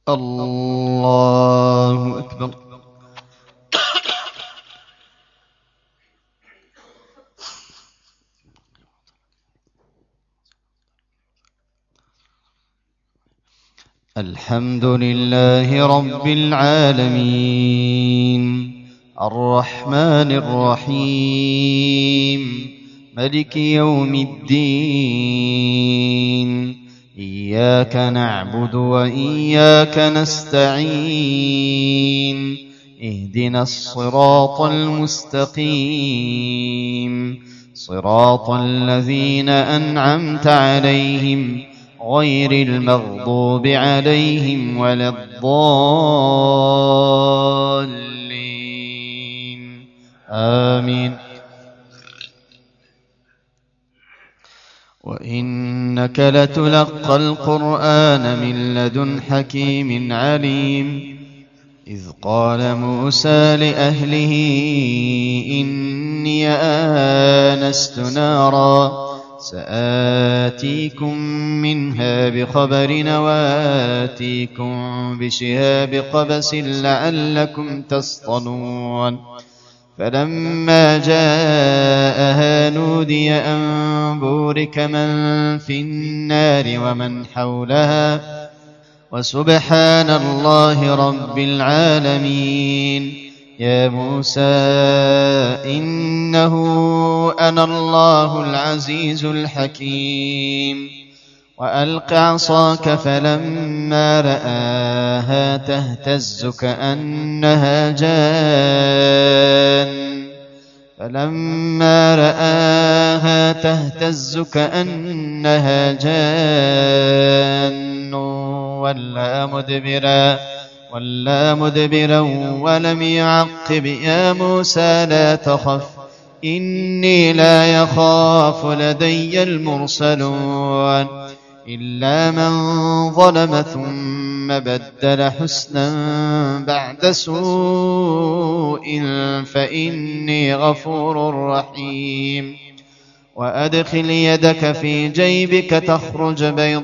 الله أكبر. الحمد لله رب العالمين الرحمن الرحيم ملك يوم الدين إياك نعبد وإياك نستعين اهدنا الصراط المستقيم صراط الذين أنعمت عليهم غير المغضوب عليهم ولا الضالين آمين. وإنك لتلقى القرآن من لدن حكيم عليم إذ قال موسى لأهله إني آنست نارا سآتيكم منها بخبر وآتيكم بشهاب قبس لعلكم تصطلون فلما جاءها نودي أن بورك من في النار ومن حولها وسبحان الله رب العالمين. يا موسى إنه أنا الله العزيز الحكيم وألق عصاك فلما رآها تهتز كأنها جان ولا مدبرا ولم يعقب. يا موسى لا تخف إني لا يخاف لدي المرسلون إلا من ظلم ثم بدل حسنا بعد سوء فإني غفور رحيم. وأدخل يدك في جيبك تخرج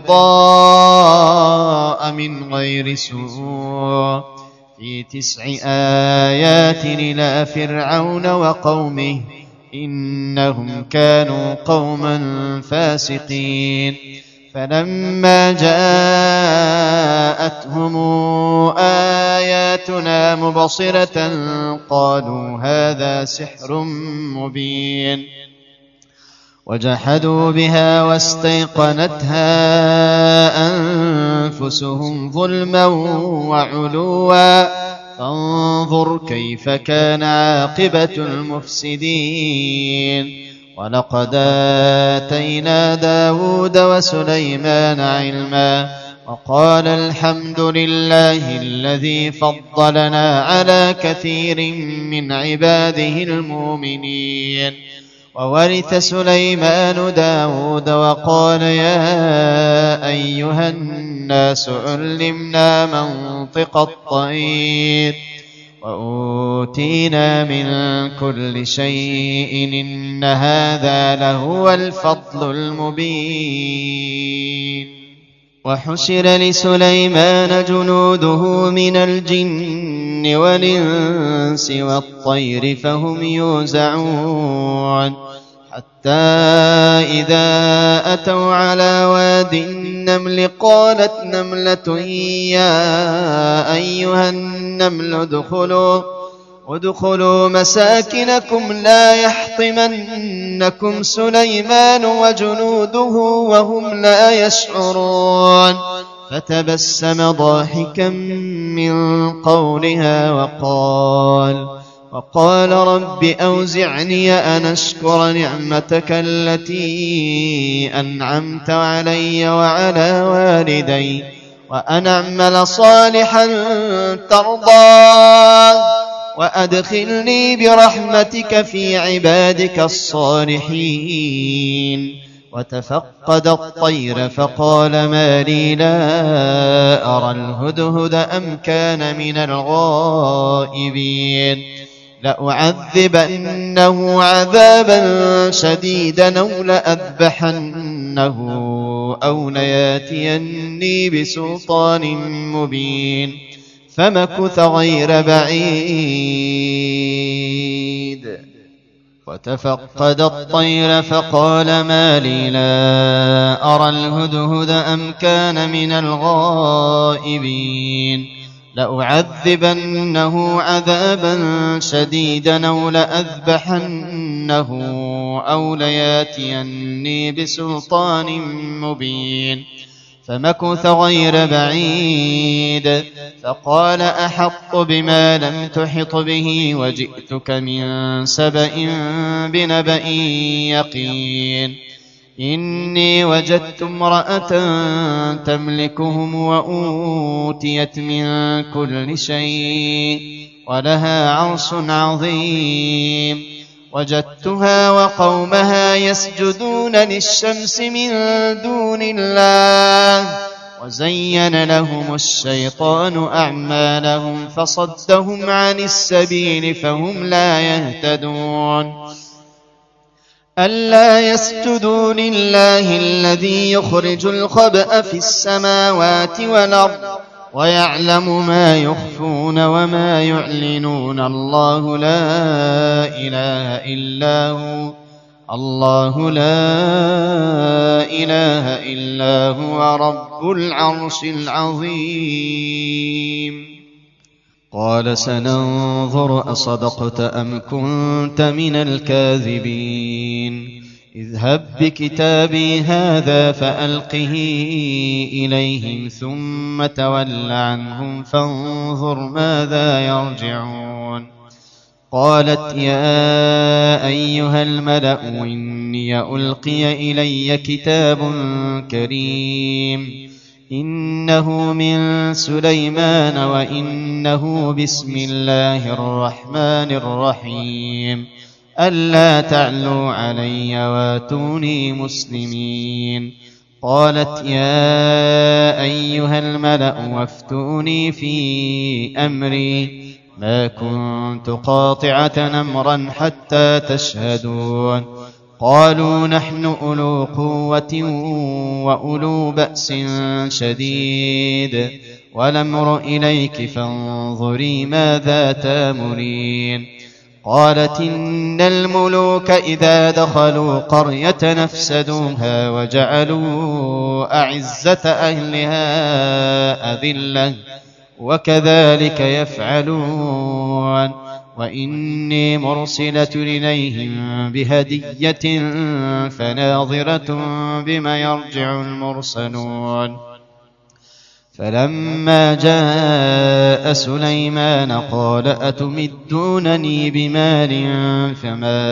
بيضاء من غير سوء في 9 آيات إلى فرعون وقومه إنهم كانوا قوما فاسقين. فلما جاءتهم آياتنا مبصرة قالوا هذا سحر مبين وجحدوا بها واستيقنتها أنفسهم ظلما وعلوا فانظر كيف كان عاقبة المفسدين. ولقد آتينا داود وسليمان علما وقال الحمد لله الذي فضلنا على كثير من عباده المؤمنين. وورث سليمان داود وقال يا أيها الناس علمنا منطق الطير وأوتينا من كل شيء إن هذا لهو الفضل المبين. وحشر لسليمان جنوده من الجن والإنس والطير فهم يوزعون حتى إذا أتوا على واد النمل قالت نملة يا أيها النمل ادخلوا مساكنكم لا يحطمنكم سليمان وجنوده وهم لا يشعرون. فتبسم ضاحكا من قولها وقال رب أوزعني أن أشكر نعمتك التي أنعمت علي وعلى والدي وأن أعمل صالحا ترضاه وأدخلني برحمتك في عبادك الصالحين. وتفقد الطير فقال ما لي لا أرى الهدهد أم كان من الغائبين. لأعذبنه عذابا شديدا أو لأذبحنه أو لياتيني بسلطان مبين فمكث غير بعيد وتفقد الطير فقال ما لي لا أرى الهدهد أم كان من الغائبين لأعذبنه عذابا شديدا أو لأذبحنه أو لياتيني بسلطان مبين فمكث غير بعيد فقال أحط بما لم تحط به وجئتك من سبأ بنبأ يقين إني وجدت امرأة تملكهم وأوتيت من كل شيء ولها عرش عظيم وجدتها وقومها يسجدون للشمس من دون الله وزين لهم الشيطان أعمالهم فصدهم عن السبيل فهم لا يهتدون ألا يسجدوا لله الذي يخرج الخبأ في السماوات والأرض ويعلم ما يخفون وما يعلنون الله لا إله إلا هو رب العرش العظيم قال سننظر أصدقت أم كنت من الكاذبين اذهب بكتابي هذا فألقه إليهم ثم تول عنهم فانظر ماذا يرجعون قالت يا أيها الملأ إني ألقي إلي كتاب كريم إنه من سليمان وإنه بسم الله الرحمن الرحيم ألا تعلوا علي واتوني مسلمين قالت يا أيها الملأ وافتوني في أمري ما كنت قاطعة أمرا حتى تشهدون قالوا نحن أولو قوة وأولو بأس شديد والأمر إليك فانظري ماذا تأمرين قالت إن الملوك إذا دخلوا قرية نفسدوها وجعلوا أعزة أهلها أذلة وكذلك يفعلون وإني مرسلة إليهم بهدية فناظرة بما يرجع المرسلون فلما جاء سليمان قال أتمدونني بمال فما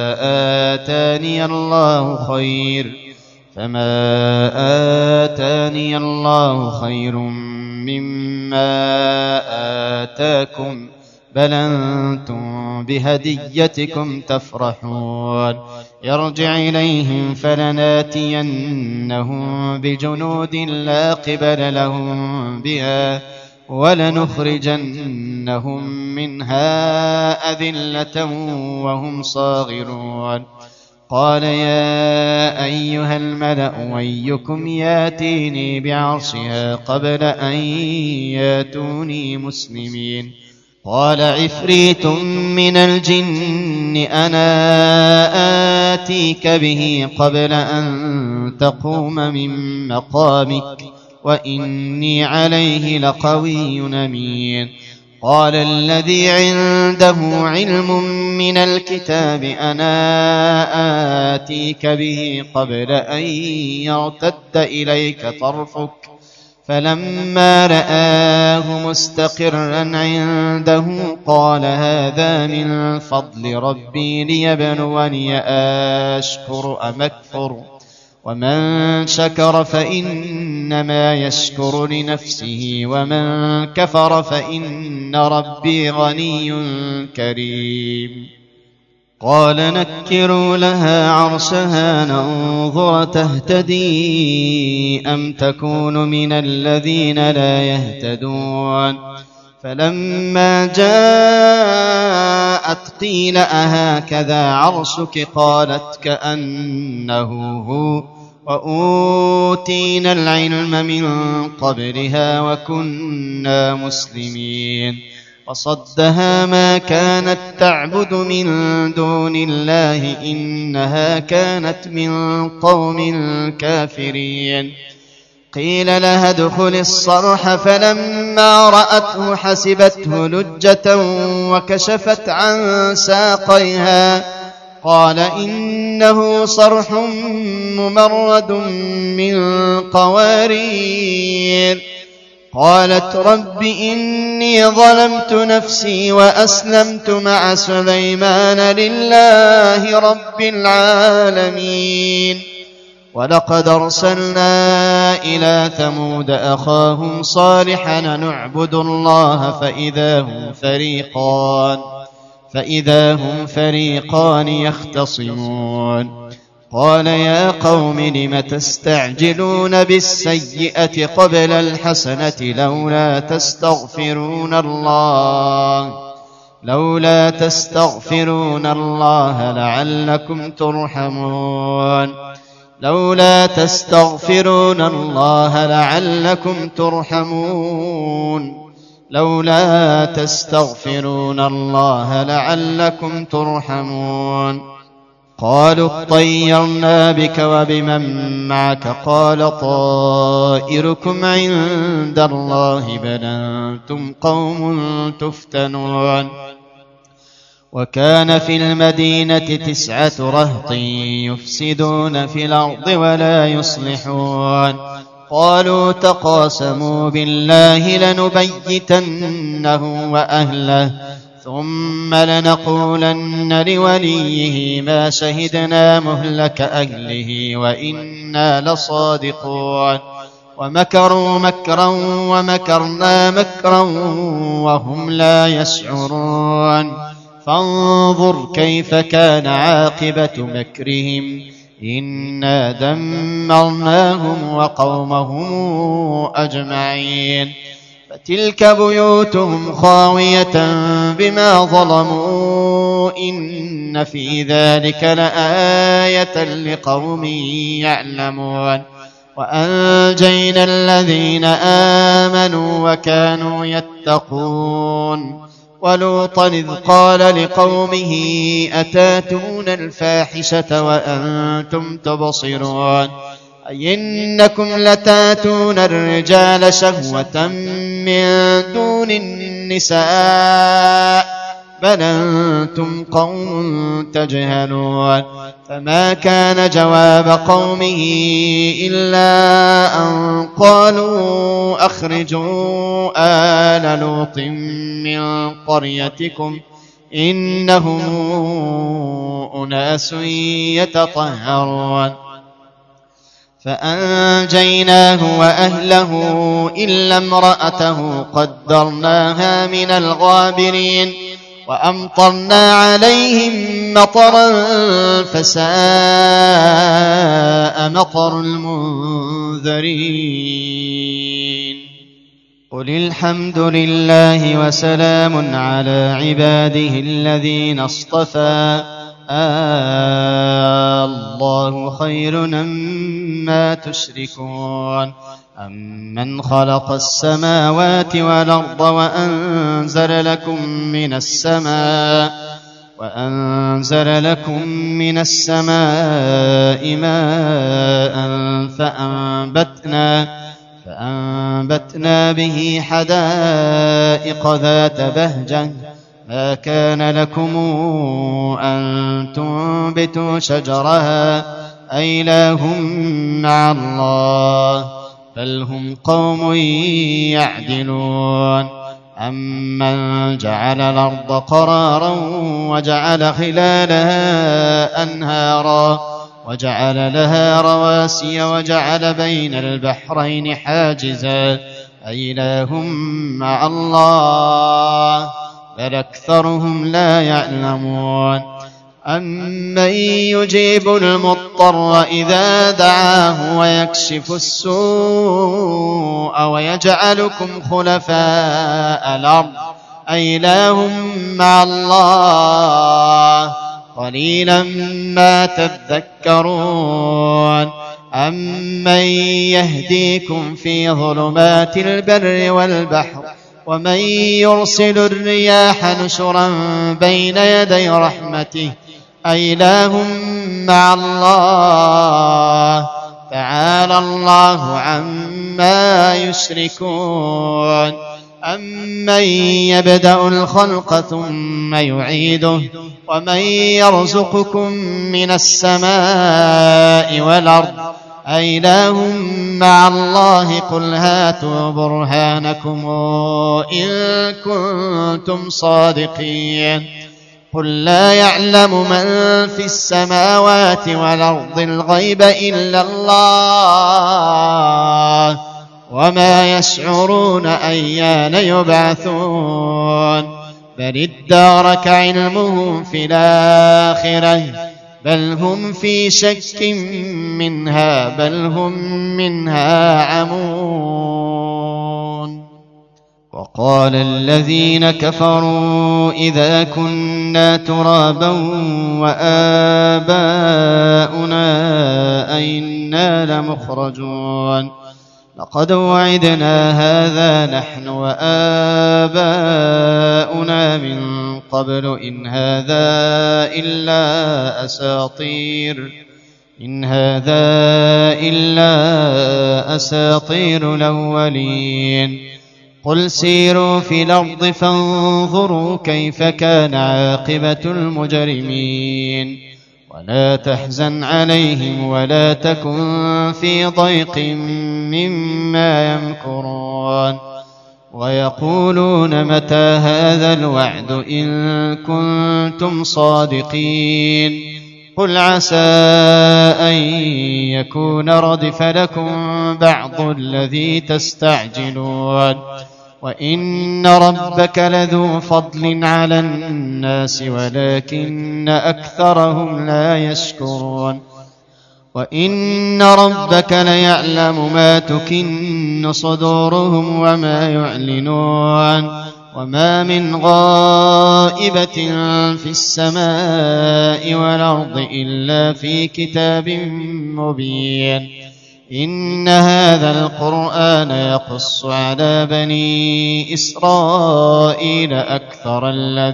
آتاني الله خير مما آتاكم بل أنتم بهديتكم تفرحون يرجع إليهم فلناتينهم بجنود لا قبل لهم بها ولنخرجنهم منها أذلة وهم صاغرون قال يا أيها الملأ أيكم ياتيني بعرشها قبل أن ياتوني مسلمين قال عفريت من الجن أنا آتيك به قبل أن تقوم من مقامك وإني عليه لقوي أمين قال الذي عنده علم من الكتاب أنا آتيك به قبل أن يرتد إليك طرفك فلما رآه مستقرا عنده قال هذا من فضل ربي ليبلوني أشكر أم أكفر ومن شكر فإنما يشكر لنفسه ومن كفر فإن ربي غني كريم قال نكروا لها عرشها ننظر تهتدي أم تكون من الذين لا يهتدون فلما جاءت قيل أهكذا عرشك قالت كأنه هو وأوتينا العلم من قبلها وكنا مسلمين وصدها ما كانت تعبد من دون الله إنها كانت من قوم كافرين قيل لها ادخل الصرح فلما رأته حسبته لجة وكشفت عن ساقيها قال إنه صرح ممرد من قوارير قالت رب إني ظلمت نفسي وأسلمت مع سليمان لله رب العالمين ولقد أرسلنا إلى ثمود أخاهم صالحا نعبد الله فإذا هم فريقان يختصمون قال يا قوم لم تستعجلون بالسيئة قبل الحسنة لولا تستغفرون الله لعلكم ترحمون قالوا اطيرنا بك وبمن معك قال طائركم عند الله بل أنتم قوم تفتنون وكان في المدينة 9 رهط يفسدون في الأرض ولا يصلحون قالوا تقاسموا بالله لنبيتنه وأهله ثم لنقولن لوليه ما شهدنا مهلك أهله وإنا لصادقون ومكروا مكرا ومكرنا مكرا وهم لا يشعرون فانظر كيف كان عاقبة مكرهم إنا دمرناهم وقومهم أجمعين فتلك بيوتهم خاوية بما ظلموا إن في ذلك لآية لقوم يعلمون وأنجينا الذين آمنوا وكانوا يتقون ولوطا إذ قال لقومه أتاتون الفاحشة وأنتم تبصرون أي إنكم لتاتون الرجال شهوة من دون النساء بل أنتم قوم تجهلون فما كان جواب قومه إلا أن قالوا أخرجوا آل لوط من قريتكم إنهم أناس يتطهرون فأنجيناه وأهله إلا امرأته قدرناها من الغابرين وأمطرنا عليهم مطرا فساء مطر المنذرين قل الحمد لله وسلام على عباده الذين اصطفى الله خير أما تشركون أمن خلق السماوات والأرض وأنزل لكم من السماء ماء فأنبتنا به حدائق ذات بهجة ما كان لكم أن تنبتوا شجرها أإله مع الله بل هم قوم يعدلون أمن جعل الأرض قرارا وجعل خلالها أنهارا وجعل لها رواسي وجعل بين البحرين حاجزا أإله مع الله بل أكثرهم لا يعلمون أمن يجيب المضطر إذا دعاه ويكشف السوء ويجعلكم خلفاء الأرض أإله مع الله قليلا ما تذكرون أمن يهديكم في ظلمات البر والبحر ومن يرسل الرياح نشرا بين يدي رحمته أإله مع الله تعالى الله عما يشركون أمن يبدأ الخلق ثم يعيده ومن يرزقكم من السماء والأرض أإله مع الله قل هاتوا برهانكم إن كنتم صادقين قل لا يعلم من في السماوات والأرض الغيب إلا الله وما يشعرون أيان يبعثون بل ادارك علمهم في الآخرة بل هم في شك منها بل هم منها عمون وقال الذين كفروا إذا كنا ترابا وآباؤنا أئنا لمخرجون لقد وعدنا هذا نحن وآباؤنا من قبل إن هذا إلا أساطير الأولين قل سيروا في الأرض فانظروا كيف كان عاقبة المجرمين ولا تحزن عليهم ولا تكن في ضيق مما يمكرون ويقولون متى هذا الوعد إن كنتم صادقين قل عسى أن يكون ردف لكم بعض الذي تستعجلون وإن ربك لذو فضل على الناس ولكن أكثرهم لا يشكرون وإن ربك ليعلم ما تكن صدورهم وما يعلنون وما من غائبة في السماء والأرض إلا في كتاب مبين إن هذا القرآن يقص على بني إسرائيل أكثر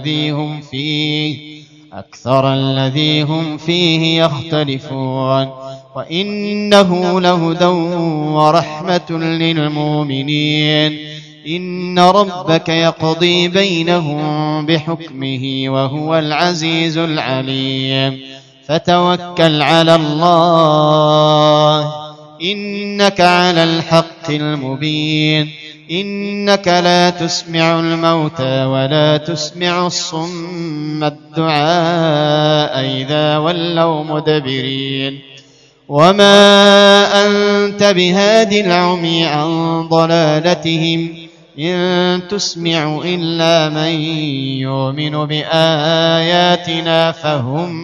الذي هم فيه يختلفون وإنه لهدى ورحمة للمؤمنين إن ربك يقضي بينهم بحكمه وهو العزيز العليم فتوكل على الله إنك على الحق المبين إنك لا تسمع الموتى ولا تسمع الصم الدعاء إذا ولوا مدبرين وما أنت بهاد العمي عن ضلالتهم إن تسمع إلا من يؤمن بآياتنا فهم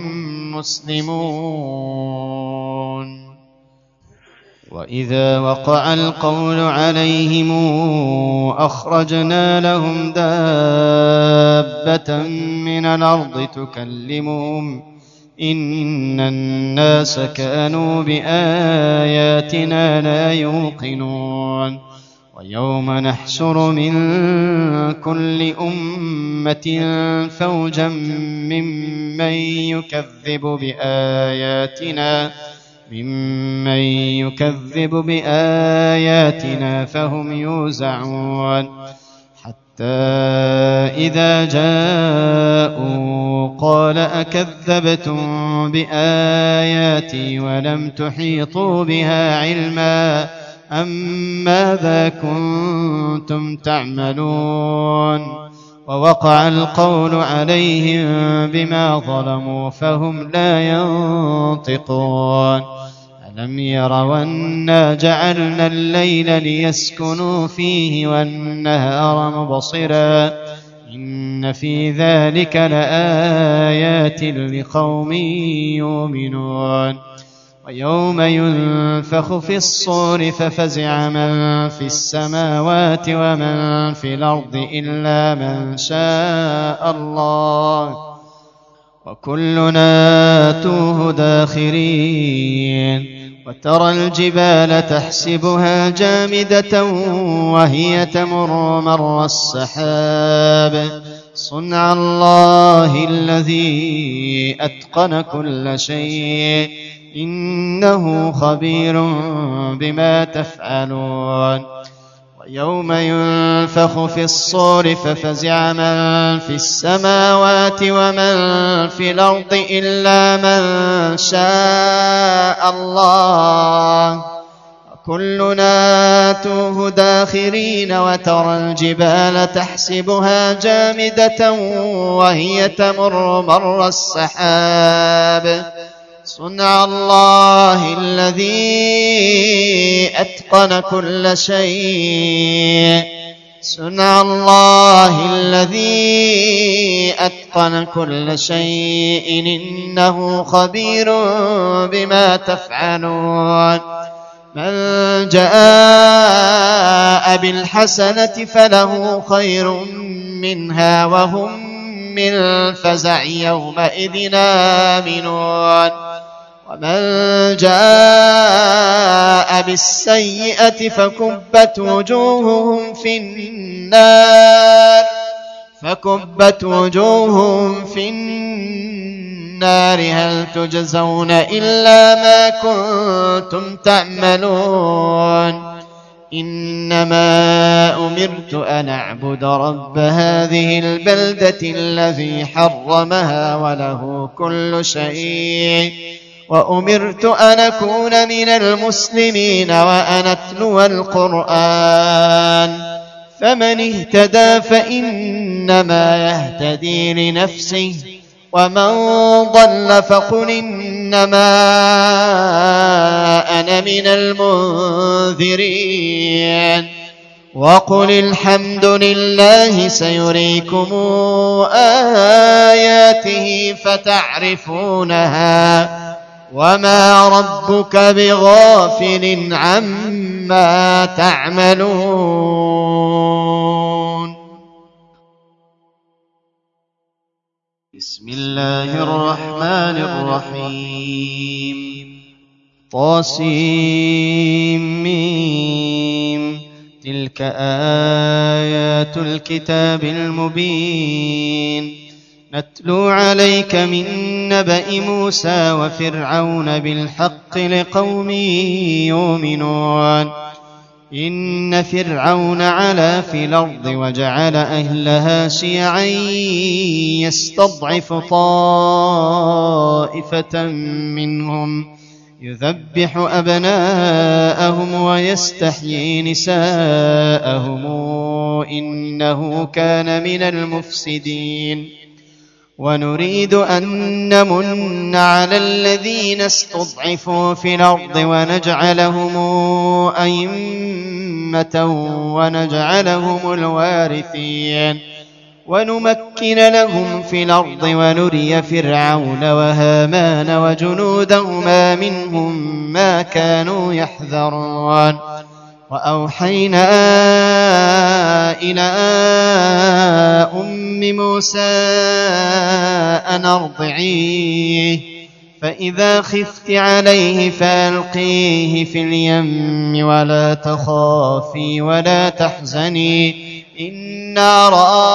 مسلمون وإذا وقع القول عليهم أخرجنا لهم دابة من الأرض تكلمهم إن الناس كانوا بآياتنا لا يوقنون ويوم نحشر من كل أمة فوجا ممن يكذب بآياتنا فهم يوزعون حتى إذا جاءوا قال أكذبتم بآياتي ولم تحيطوا بها علما أم ماذا كنتم تعملون ووقع القول عليهم بما ظلموا فهم لا ينطقون ألم يروا أنا جعلنا الليل ليسكنوا فيه والنهار مبصرا إن في ذلك لآيات لقوم يؤمنون ويوم ينفخ في الصور ففزع من في السماوات ومن في الأرض إلا من شاء الله وكلنا آتوه داخرين وترى الجبال تحسبها جامدة وهي تمر مر السحاب صنع الله الذي أتقن كل شيء إنه خبير بما تفعلون ويوم ينفخ في الصور ففزع من في السماوات ومن في الأرض إلا من شاء الله كلنا آتوه داخرين وترى الجبال تحسبها جامدة وهي تمر مر السحاب صنع الله الذي أتقن كل شيء صنع الله الذي أتقن كل شيء إنه خبير بما تفعلون من جاء بالحسنة فله خير منها وهم من الفزع يومئذ آمنون ومن جاء بالسيئة فكبت وجوههم في النار هل تجزون إلا ما كنتم تعملون إنما أمرت أن أعبد رب هذه البلدة الذي حرمها وله كل شيء وأمرت أن أكون من المسلمين وأن أتلو القرآن فمن اهتدى فإنما يهتدي لنفسه ومن ضل فقل إنما أنا من المنذرين وقل الحمد لله سيريكم آياته فتعرفونها وما ربك بغافل عما تعملون بسم الله الرحمن الرحيم طاسيم تلك آيات الكتاب المبين نتلو عليك من نبأ موسى وفرعون بالحق لقوم يؤمنون إن فرعون علا في الأرض وجعل أهلها شيعا يستضعف طائفة منهم يذبح أبناءهم ويستحيي نساءهم إنه كان من المفسدين ونريد أن نمن على الذين استضعفوا في الأرض ونجعلهم أئمة ونجعلهم الوارثين ونمكن لهم في الأرض ونري فرعون وهامان وجنودهما منهم ما كانوا يحذرون وأوحينا إلى أم موسى أن أرضعيه فإذا خفت عليه فألقيه في اليم ولا تخافي ولا تحزني إنا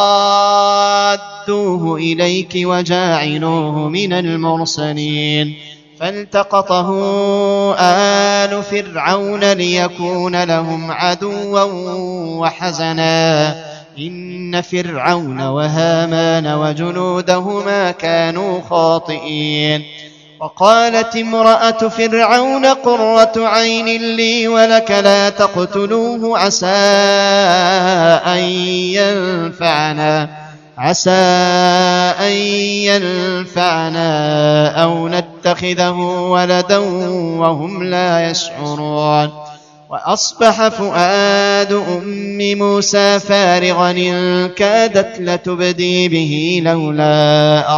رادوه إليك وجاعلوه من المرسلين فالتقطه آل فرعون ليكون لهم عدوا وحزنا إن فرعون وهامان وجنودهما كانوا خاطئين وقالت امرأة فرعون قرة عين لي ولك لا تقتلوه عسى أن ينفعنا أو نتخذه ولدا وهم لا يشعرون وأصبح فؤاد أم موسى فارغا إن كادت لتبدي به لولا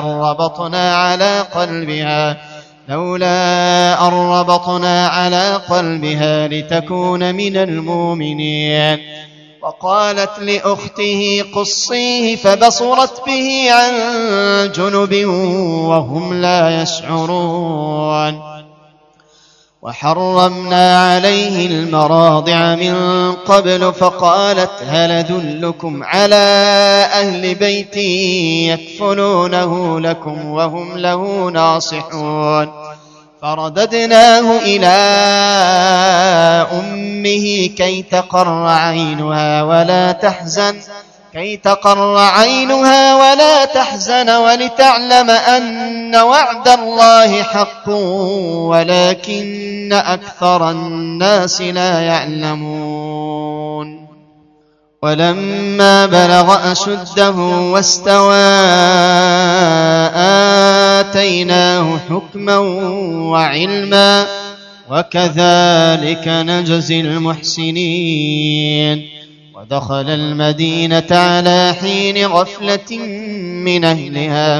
أن ربطنا على قلبها لتكون من المؤمنين. وقالت لأخته قصيه فبصرت به عن جنب وهم لا يشعرون. وحرمنا عليه المراضع من قبل فقالت هل أدلكم على أهل بيت يكفلونه لكم وهم له ناصحون. فرددناه إلى أمه كي تقر عينها ولا تحزن ولتعلم أن وعد الله حق ولكن أكثر الناس لا يعلمون. ولما بلغ أشده واستوى آتيناه حكما وعلما وكذلك نجزي المحسنين. ودخل المدينة على حين غفلة من أهلها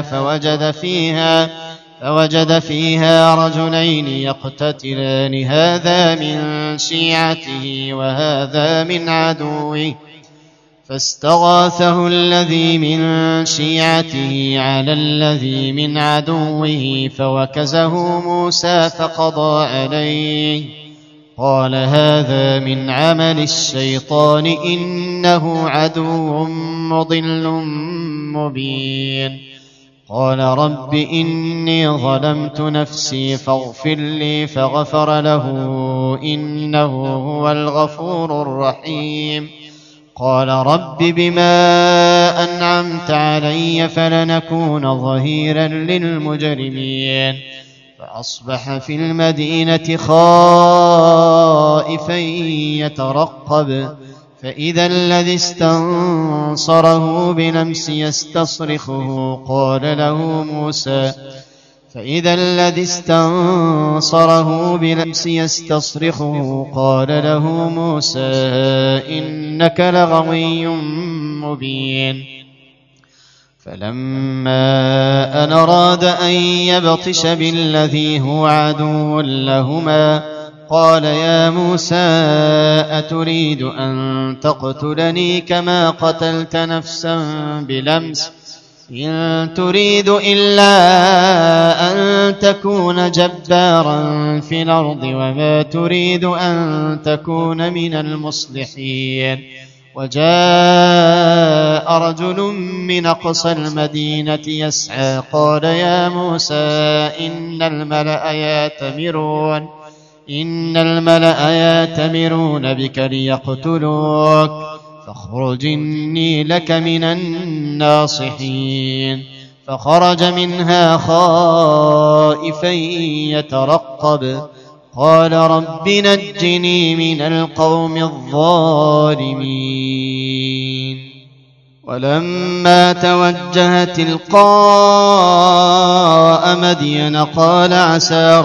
فوجد فيها رجلين يقتتلان هذا من شيعته وهذا من عدوه فاستغاثه الذي من شيعته على الذي من عدوه فوكزه موسى فقضى عليه قال هذا من عمل الشيطان إنه عدو مضل مبين. قال رب إني ظلمت نفسي فاغفر لي فغفر له إنه هو الغفور الرحيم. قال رب بما أنعمت علي فلنكون ظهيرا للمجرمين. فأصبح في المدينة خائفا يترقب فإذا الذي استنصره بلمس يستصرخه قال له موسى إنك لغوي مبين. فلما أن أراد أن يبطش بالذي هو عدو لهما قال يا موسى أتريد أن تقتلني كما قتلت نفسا بلمس إن تريد إلا أن تكون جبارا في الأرض وما تريد أن تكون من المصلحين. وجاء رجل من أقصى المدينة يسعى قال يا موسى إن الملأ يأتمرون بك ليقتلوك فاخرج إني لك من الناصحين. فخرج منها خائفا يترقب قال رب نجني من القوم الظالمين. ولما توجه تلقاء مدين قال عسى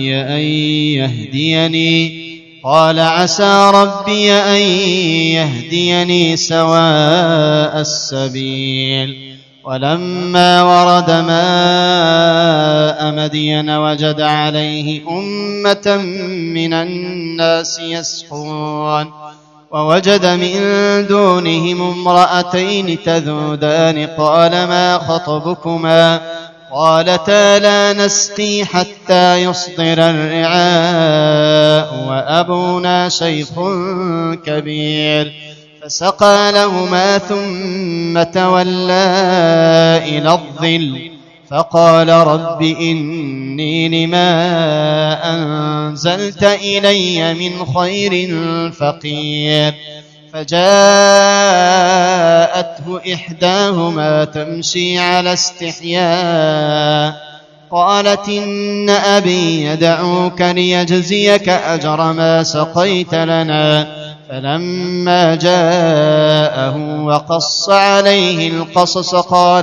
ربي أن يهديني سواء السبيل. ولما ورد ماء مدين وجد عليه أمة من الناس يسقون ووجد من دونهم امرأتين تذودان قال ما خطبكما قالتا لا نسقي حتى يصدر الرعاء وأبونا شيخ كبير. فسقى لهما ثم تولى إلى الظل فقال رب إني لما أنزلت إلي من خير فقير. فجاءته إحداهما تمشي على استحياء قالت إن أبي يدعوك ليجزيك أجر ما سقيت لنا. فلما جاءه وقص عليه القصص قال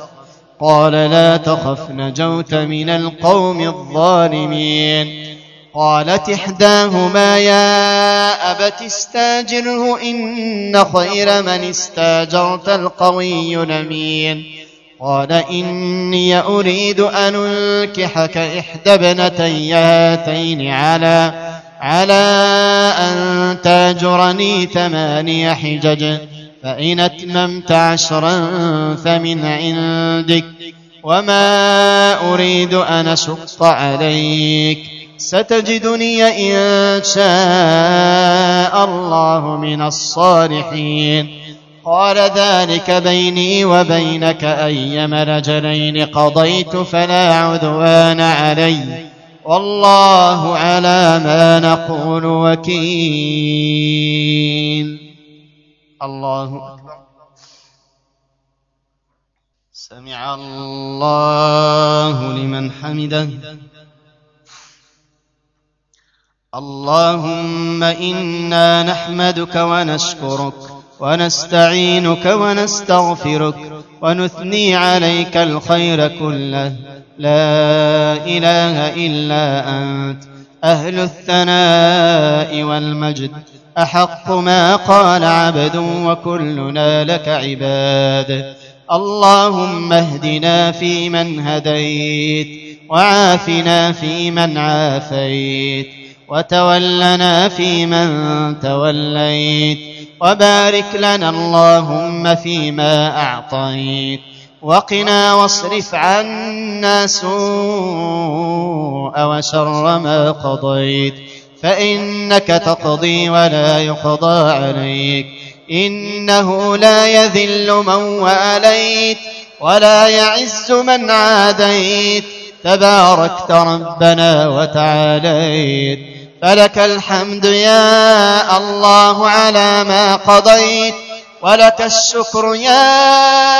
لا تخف نجوت من القوم الظالمين. قالت إحداهما يا أبت استاجره إن خير من استاجرت القوي الأمين. قال إني أريد أن أنكحك إحدى ابنتي هاتين على أن تاجرني 8 حجج، فإن أتممت 10 فمن عندك، وما أريد أن أشق عليك، ستجدني إن شاء الله من الصالحين. قال ذلك بيني وبينك، أيما الأجلين قضيت فلا عدوان علي، والله على ما نقول وكيل. الله أكبر. سمع الله لمن حمده. اللهم إنا نحمدك ونشكرك ونستعينك ونستغفرك ونثني عليك الخير كله، لا إله إلا أنت، أهل الثناء والمجد، أحق ما قال عبد وكلنا لك عباد. اللهم اهدنا فيمن هديت، وعافنا فيمن عافيت، وتولنا فيمن توليت، وبارك لنا اللهم فيما أعطيت، وقنا واصرف عنا سوء وشر ما قضيت، فإنك تقضي ولا يقضى عليك، إنه لا يذل من واليت ولا يعز من عاديت، تباركت ربنا وتعاليت. فلك الحمد يا الله على ما قضيت، ولك الشكر يا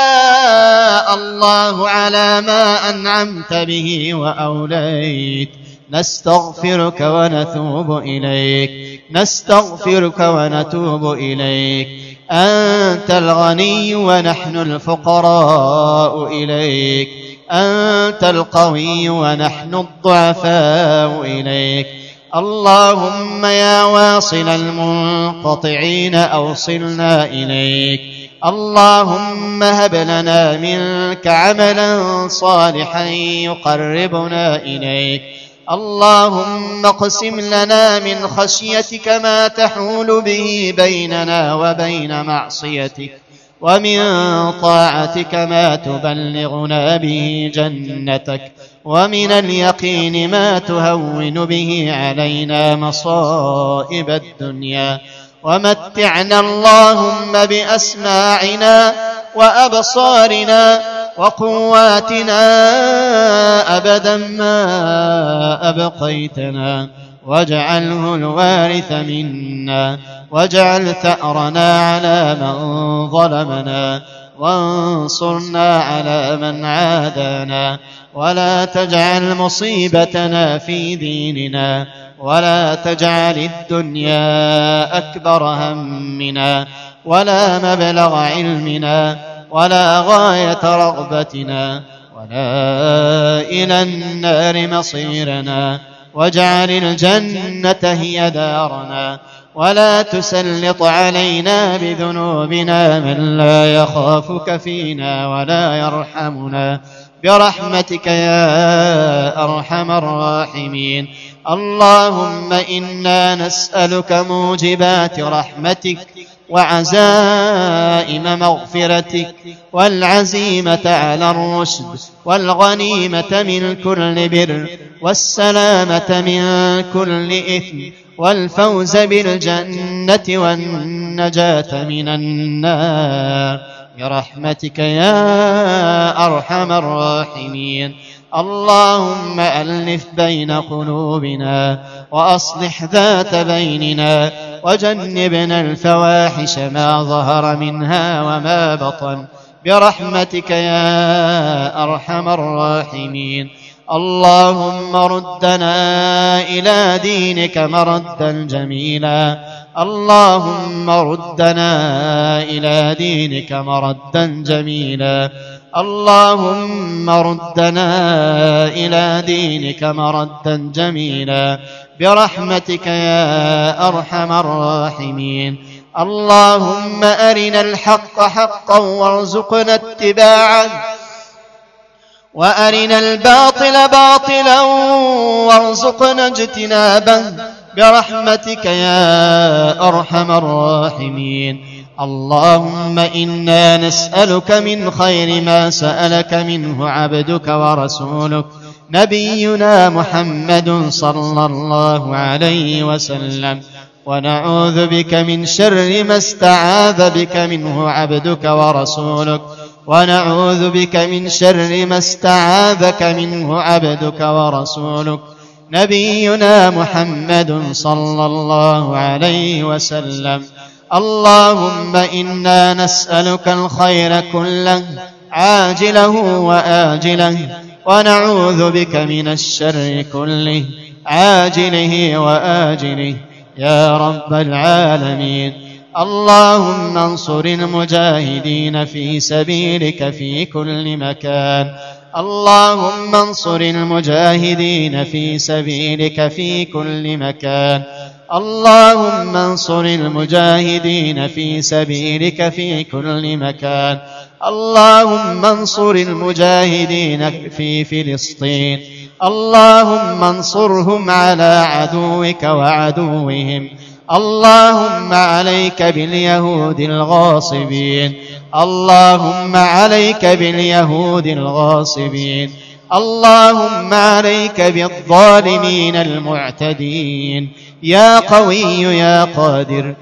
الله على ما أنعمت به وأوليت. نستغفرك ونتوب إليك، نستغفرك ونتوب إليك. أنت الغني ونحن الفقراء إليك، أنت القوي ونحن الضعفاء إليك. اللهم يا واصل المنقطعين أوصلنا إليك. اللهم هب لنا منك عملا صالحا يقربنا إليك. اللهم اقسم لنا من خشيتك ما تحول به بيننا وبين معصيتك، ومن طاعتك ما تبلغنا به جنتك، ومن اليقين ما تهون به علينا مصائب الدنيا. ومتعنا اللهم بأسماعنا وأبصارنا وقواتنا أبدا ما أبقيتنا، واجعله الوارث منا، واجعل ثأرنا على من ظلمنا، وانصرنا على من عادانا، ولا تجعل مصيبتنا في ديننا، ولا تجعل الدنيا أكبر همنا، ولا مبلغ علمنا، ولا غاية رغبتنا، ولا إلى النار مصيرنا. واجعل الجنة هي دارنا، ولا تسلط علينا بذنوبنا من لا يخافك فينا ولا يرحمنا، برحمتك يا أرحم الراحمين. اللهم إنا نسألك موجبات رحمتك، وعزائم مغفرتك، والعزيمة على الرشد، والغنيمة من كل بر، والسلامة من كل إثم، والفوز بالجنة، والنجاة من النار، برحمتك يا أرحم الراحمين. اللهم ألف بين قلوبنا، وأصلح ذات بيننا، وجنبنا الفواحش ما ظهر منها وما بطن، برحمتك يا أرحم الراحمين. اللهم ردنا إلى دينك مردا جميلا، اللهم ردنا إلى دينك مردا جميلا، اللهم ردنا إلى دينك مردا جميلا. برحمتك يا أرحم الراحمين. اللهم أرنا الحق حقا وارزقنا اتباعه، وأرنا الباطل باطلا وارزقنا اجتنابه برحمتك يا أرحم الراحمين. اللهم إنا نسألك من خير ما سألك منه عبدك ورسولك نبينا محمد صلى الله عليه وسلم، ونعوذ بك من شر ما استعاذ بك منه عبدك ورسولك، ونعوذ بك من شر ما استعاذك منه عبدك ورسولك نبينا محمد صلى الله عليه وسلم. اللهم إنا نسألك الخير كله عاجله وآجله، ونعوذ بك من الشر كله عاجله وآجله يا رب العالمين. اللهم انصر المجاهدين في سبيلك في كل مكان، اللهم انصر المجاهدين في سبيلك في كل مكان، اللهم انصر المجاهدين في سبيلك في كل مكان. اللهم انصر المجاهدين في فلسطين، اللهم انصرهم على عدوك وعدوهم. اللهم عليك باليهود الغاصبين، اللهم عليك باليهود الغاصبين، اللهم عليك بالظالمين المعتدين يا قوي يا قادر.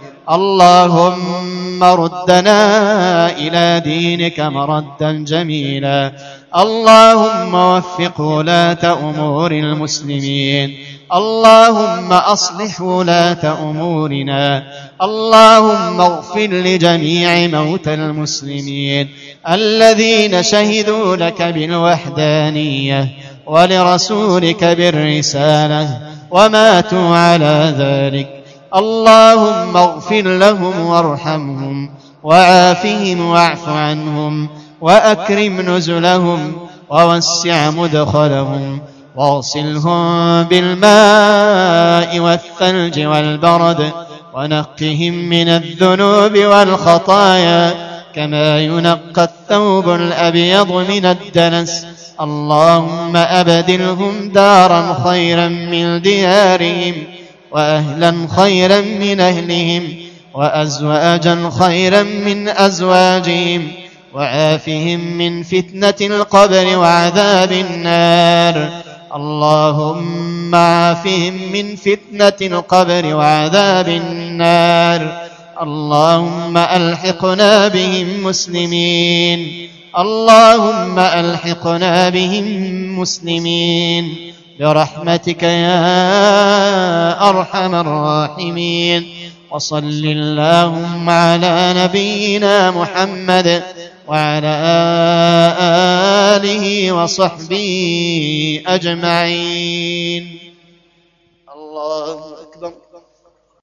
اللهم ردنا إلى دينك مردا جميلا. اللهم وفق ولاة أمور المسلمين، اللهم أصلح ولاة أمورنا. اللهم اغفر لجميع موتى المسلمين الذين شهدوا لك بالوحدانية ولرسولك بالرسالة وماتوا على ذلك. اللهم اغفر لهم وارحمهم وعافهم واعف عنهم وأكرم نزلهم ووسع مدخلهم واغسلهم بالماء والثلج والبرد ونقهم من الذنوب والخطايا كما ينقى الثوب الأبيض من الدنس. اللهم أبدلهم دارا خيرا من ديارهم، وأهلا خيرا من أهلهم، وأزواجا خيرا من أزواجهم، وعافهم من فتنة القبر وعذاب النار. اللهم عافهم من فتنة القبر وعذاب النار. اللهم ألحقنا بهم مسلمين، اللهم ألحقنا بهم مسلمين برحمتك يا أرحم الراحمين. وصل اللهم على نبينا محمد وعلى آله وصحبه أجمعين. الله أكبر.